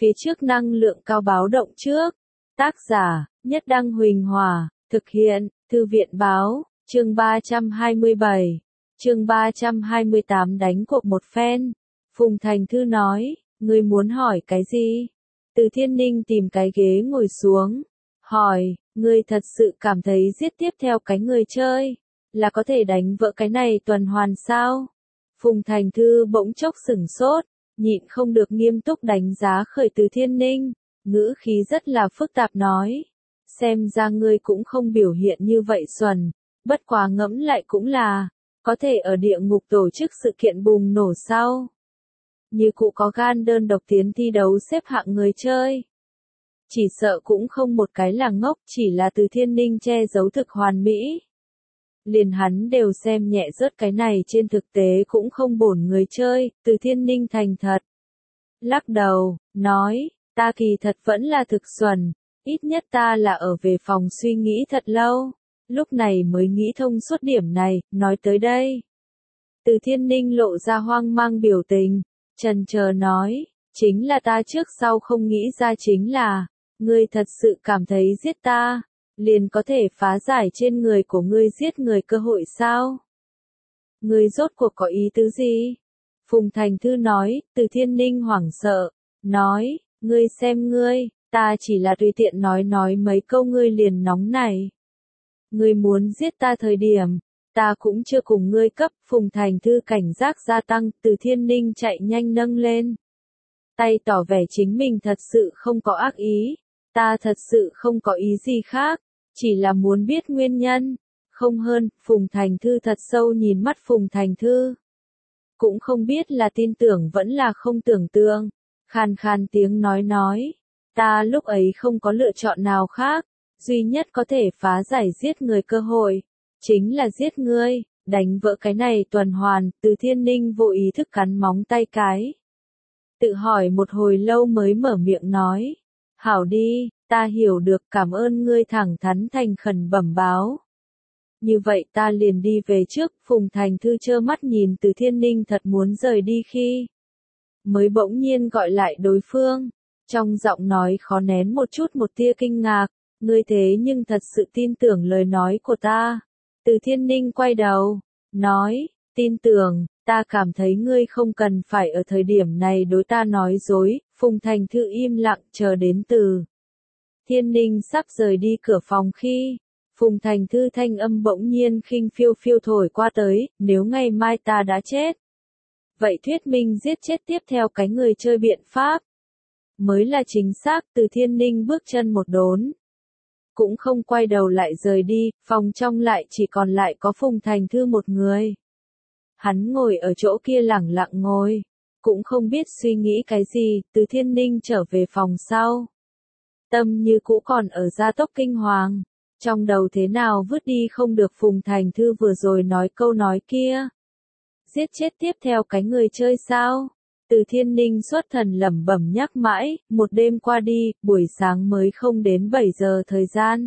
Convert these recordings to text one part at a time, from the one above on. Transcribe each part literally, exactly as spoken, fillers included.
phía trước năng lượng cao báo động trước. Tác giả, Nhất Đăng Huỳnh Hòa, thực hiện, Thư viện Báo, chương ba trăm hai mươi bảy, chương ba trăm hai mươi tám đánh cuộc một phen. Phùng Thành Thư nói, ngươi muốn hỏi cái gì? Từ Thiên Ninh tìm cái ghế ngồi xuống, hỏi, ngươi thật sự cảm thấy giết tiếp theo cái người chơi, là có thể đánh vỡ cái này tuần hoàn sao? Phùng Thành Thư bỗng chốc sửng sốt, nhịn không được nghiêm túc đánh giá khởi Từ Thiên Ninh, ngữ khí rất là phức tạp nói, xem ra ngươi cũng không biểu hiện như vậy xuẩn, bất quá ngẫm lại cũng là, có thể ở địa ngục tổ chức sự kiện bùng nổ sau. Như cụ có gan đơn độc tiến thi đấu xếp hạng người chơi. Chỉ sợ cũng không một cái là ngốc, chỉ là Từ Thiên Ninh che giấu thực hoàn mỹ. Liền hắn đều xem nhẹ rớt cái này trên thực tế cũng không bổn người chơi, Từ Thiên Ninh thành thật. Lắc đầu, nói, ta kỳ thật vẫn là thực xuẩn, ít nhất ta là ở về phòng suy nghĩ thật lâu, lúc này mới nghĩ thông suốt điểm này, nói tới đây. Từ Thiên Ninh lộ ra hoang mang biểu tình, chần chờ nói, chính là ta trước sau không nghĩ ra chính là, ngươi thật sự cảm thấy giết ta, liền có thể phá giải trên người của ngươi giết người cơ hội sao? Ngươi rốt cuộc có ý tứ gì? Phùng Thành Thư nói, Từ Thiên Ninh hoảng sợ, nói, ngươi xem ngươi, ta chỉ là tùy tiện nói nói mấy câu ngươi liền nóng này. Ngươi muốn giết ta thời điểm, ta cũng chưa cùng ngươi cấp. Phùng Thành Thư cảnh giác gia tăng, Từ Thiên Ninh chạy nhanh nâng lên. Tay tỏ vẻ chính mình thật sự không có ác ý, ta thật sự không có ý gì khác, chỉ là muốn biết nguyên nhân, không hơn. Phùng Thành Thư thật sâu nhìn mắt Phùng Thành Thư. Cũng không biết là tin tưởng vẫn là không tưởng tượng, khàn khàn tiếng nói nói, ta lúc ấy không có lựa chọn nào khác, duy nhất có thể phá giải giết người cơ hội, chính là giết ngươi, đánh vỡ cái này tuần hoàn. Từ Thiên Ninh vô ý thức cắn móng tay cái. Tự hỏi một hồi lâu mới mở miệng nói, hảo đi, ta hiểu được, cảm ơn ngươi thẳng thắn thành khẩn bẩm báo. Như vậy ta liền đi về trước. Phùng Thành Thư trơ mắt nhìn Từ Thiên Ninh thật muốn rời đi khi, mới bỗng nhiên gọi lại đối phương, trong giọng nói khó nén một chút một tia kinh ngạc, ngươi thế nhưng thật sự tin tưởng lời nói của ta. Từ Thiên Ninh quay đầu, nói, tin tưởng, ta cảm thấy ngươi không cần phải ở thời điểm này đối ta nói dối. Phùng Thành Thư im lặng chờ đến Từ Thiên Ninh sắp rời đi cửa phòng khi, Phùng Thành Thư thanh âm bỗng nhiên khinh phiêu phiêu thổi qua tới, nếu ngày mai ta đã chết, vậy thuyết minh giết chết tiếp theo cái người chơi biện pháp mới là chính xác. Từ Thiên Ninh bước chân một đốn, cũng không quay đầu lại rời đi, phòng trong lại chỉ còn lại có Phùng Thành Thư một người. Hắn ngồi ở chỗ kia lẳng lặng ngồi, cũng không biết suy nghĩ cái gì. Từ Thiên Ninh trở về phòng sau, tâm như cũ còn ở gia tốc kinh hoàng, trong đầu thế nào vứt đi không được Phùng Thành Thư vừa rồi nói câu nói kia. Giết chết tiếp theo cái người chơi sao? Từ Thiên Ninh xuất thần lẩm bẩm nhắc mãi, một đêm qua đi, buổi sáng mới không đến bảy giờ thời gian.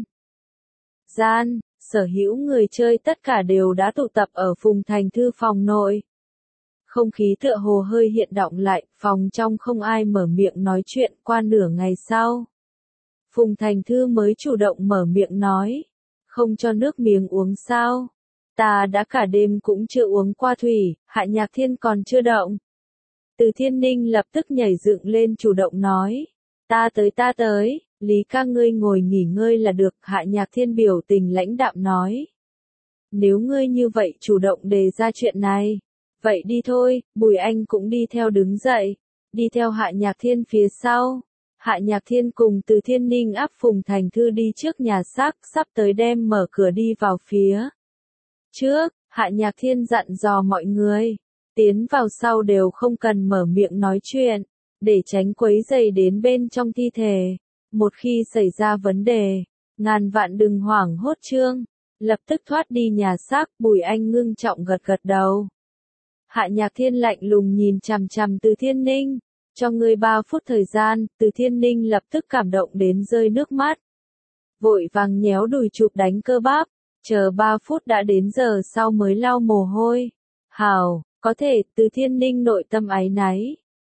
Gian, sở hữu người chơi tất cả đều đã tụ tập ở Phùng Thành Thư phòng nội. Không khí tựa hồ hơi hiện động lại, phòng trong không ai mở miệng nói chuyện. Qua nửa ngày sau, Phùng Thành Thư mới chủ động mở miệng nói, không cho nước miếng uống sao? Ta đã cả đêm cũng chưa uống qua thủy, Hạ Nhạc Thiên còn chưa động. Từ Thiên Ninh lập tức nhảy dựng lên chủ động nói, ta tới ta tới, Lý ca ngươi ngồi nghỉ ngơi là được. Hạ Nhạc Thiên biểu tình lãnh đạm nói, nếu ngươi như vậy chủ động đề ra chuyện này, vậy đi thôi. Bùi Anh cũng đi theo đứng dậy, đi theo Hạ Nhạc Thiên phía sau. Hạ Nhạc Thiên cùng Từ Thiên Ninh áp Phùng Thành Thư đi trước nhà xác, sắp tới đem mở cửa đi vào phía trước. Hạ Nhạc Thiên dặn dò mọi người, tiến vào sau đều không cần mở miệng nói chuyện, để tránh quấy rầy đến bên trong thi thể. Một khi xảy ra vấn đề, ngàn vạn đừng hoảng hốt trương, lập tức thoát đi nhà xác. Bùi Anh ngưng trọng gật gật đầu. Hạ Nhạc Thiên lạnh lùng nhìn chằm chằm Từ Thiên Ninh, cho ngươi ba phút thời gian. Từ Thiên Ninh lập tức cảm động đến rơi nước mắt, vội vàng nhéo đùi chụp đánh cơ bắp, chờ ba phút đã đến giờ sau mới lau mồ hôi. Hảo, có thể. Từ Thiên Ninh nội tâm áy náy,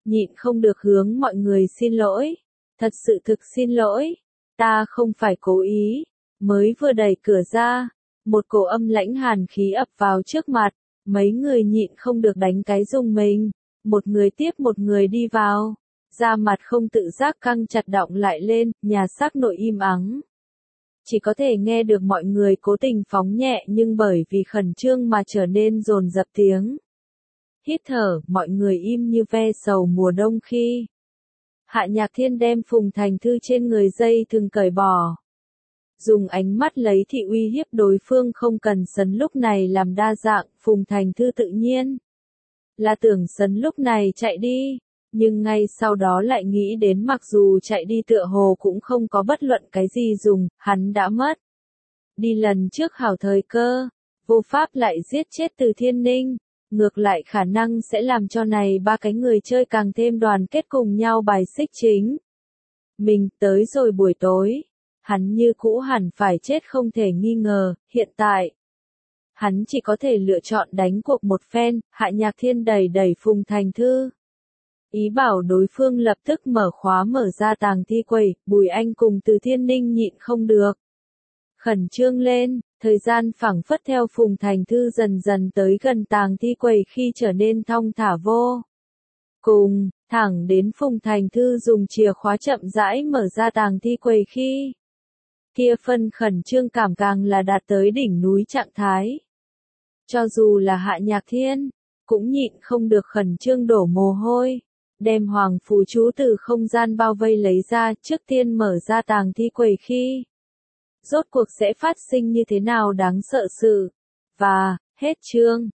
nhịn không được hướng mọi người xin lỗi. Thật sự thực xin lỗi, ta không phải cố ý. Mới vừa đẩy cửa ra, một cổ âm lãnh hàn khí ập vào trước mặt, mấy người nhịn không được đánh cái rùng mình, một người tiếp một người đi vào, da mặt không tự giác căng chặt đọng lại lên, nhà xác nội im ắng. Chỉ có thể nghe được mọi người cố tình phóng nhẹ nhưng bởi vì khẩn trương mà trở nên dồn dập tiếng. Hít thở, mọi người im như ve sầu mùa đông khi. Hạ Nhạc Thiên đem Phùng Thành Thư trên người dây thừng cởi bỏ. Dùng ánh mắt lấy thị uy hiếp đối phương không cần sấn lúc này làm đa dạng, Phùng Thành Thư tự nhiên là tưởng sấn lúc này chạy đi, nhưng ngay sau đó lại nghĩ đến mặc dù chạy đi tựa hồ cũng không có bất luận cái gì dùng, hắn đã mất. Đi lần trước hảo thời cơ, vô pháp lại giết chết Từ Thiên Ninh, ngược lại khả năng sẽ làm cho này ba cái người chơi càng thêm đoàn kết cùng nhau bài xích chính. Mình tới rồi buổi tối. Hắn như cũ hẳn phải chết không thể nghi ngờ, hiện tại. Hắn chỉ có thể lựa chọn đánh cuộc một phen, Hạ Nhạc Thiên đẩy đẩy Phùng Thành Thư. Ý bảo đối phương lập tức mở khóa mở ra tàng thi quầy, Bùi Anh cùng Từ Thiên Ninh nhịn không được. Khẩn trương lên, thời gian phảng phất theo Phùng Thành Thư dần dần tới gần tàng thi quầy khi trở nên thong thả vô. Cùng, thẳng đến Phùng Thành Thư dùng chìa khóa chậm rãi mở ra tàng thi quầy khi. Kia phân khẩn trương cảm càng là đạt tới đỉnh núi trạng thái. Cho dù là Hạ Nhạc Thiên, cũng nhịn không được khẩn trương đổ mồ hôi, đem hoàng phù chú từ không gian bao vây lấy ra trước tiên mở ra tàng thi quầy khi. Rốt cuộc sẽ phát sinh như thế nào đáng sợ sự. Và, hết chương.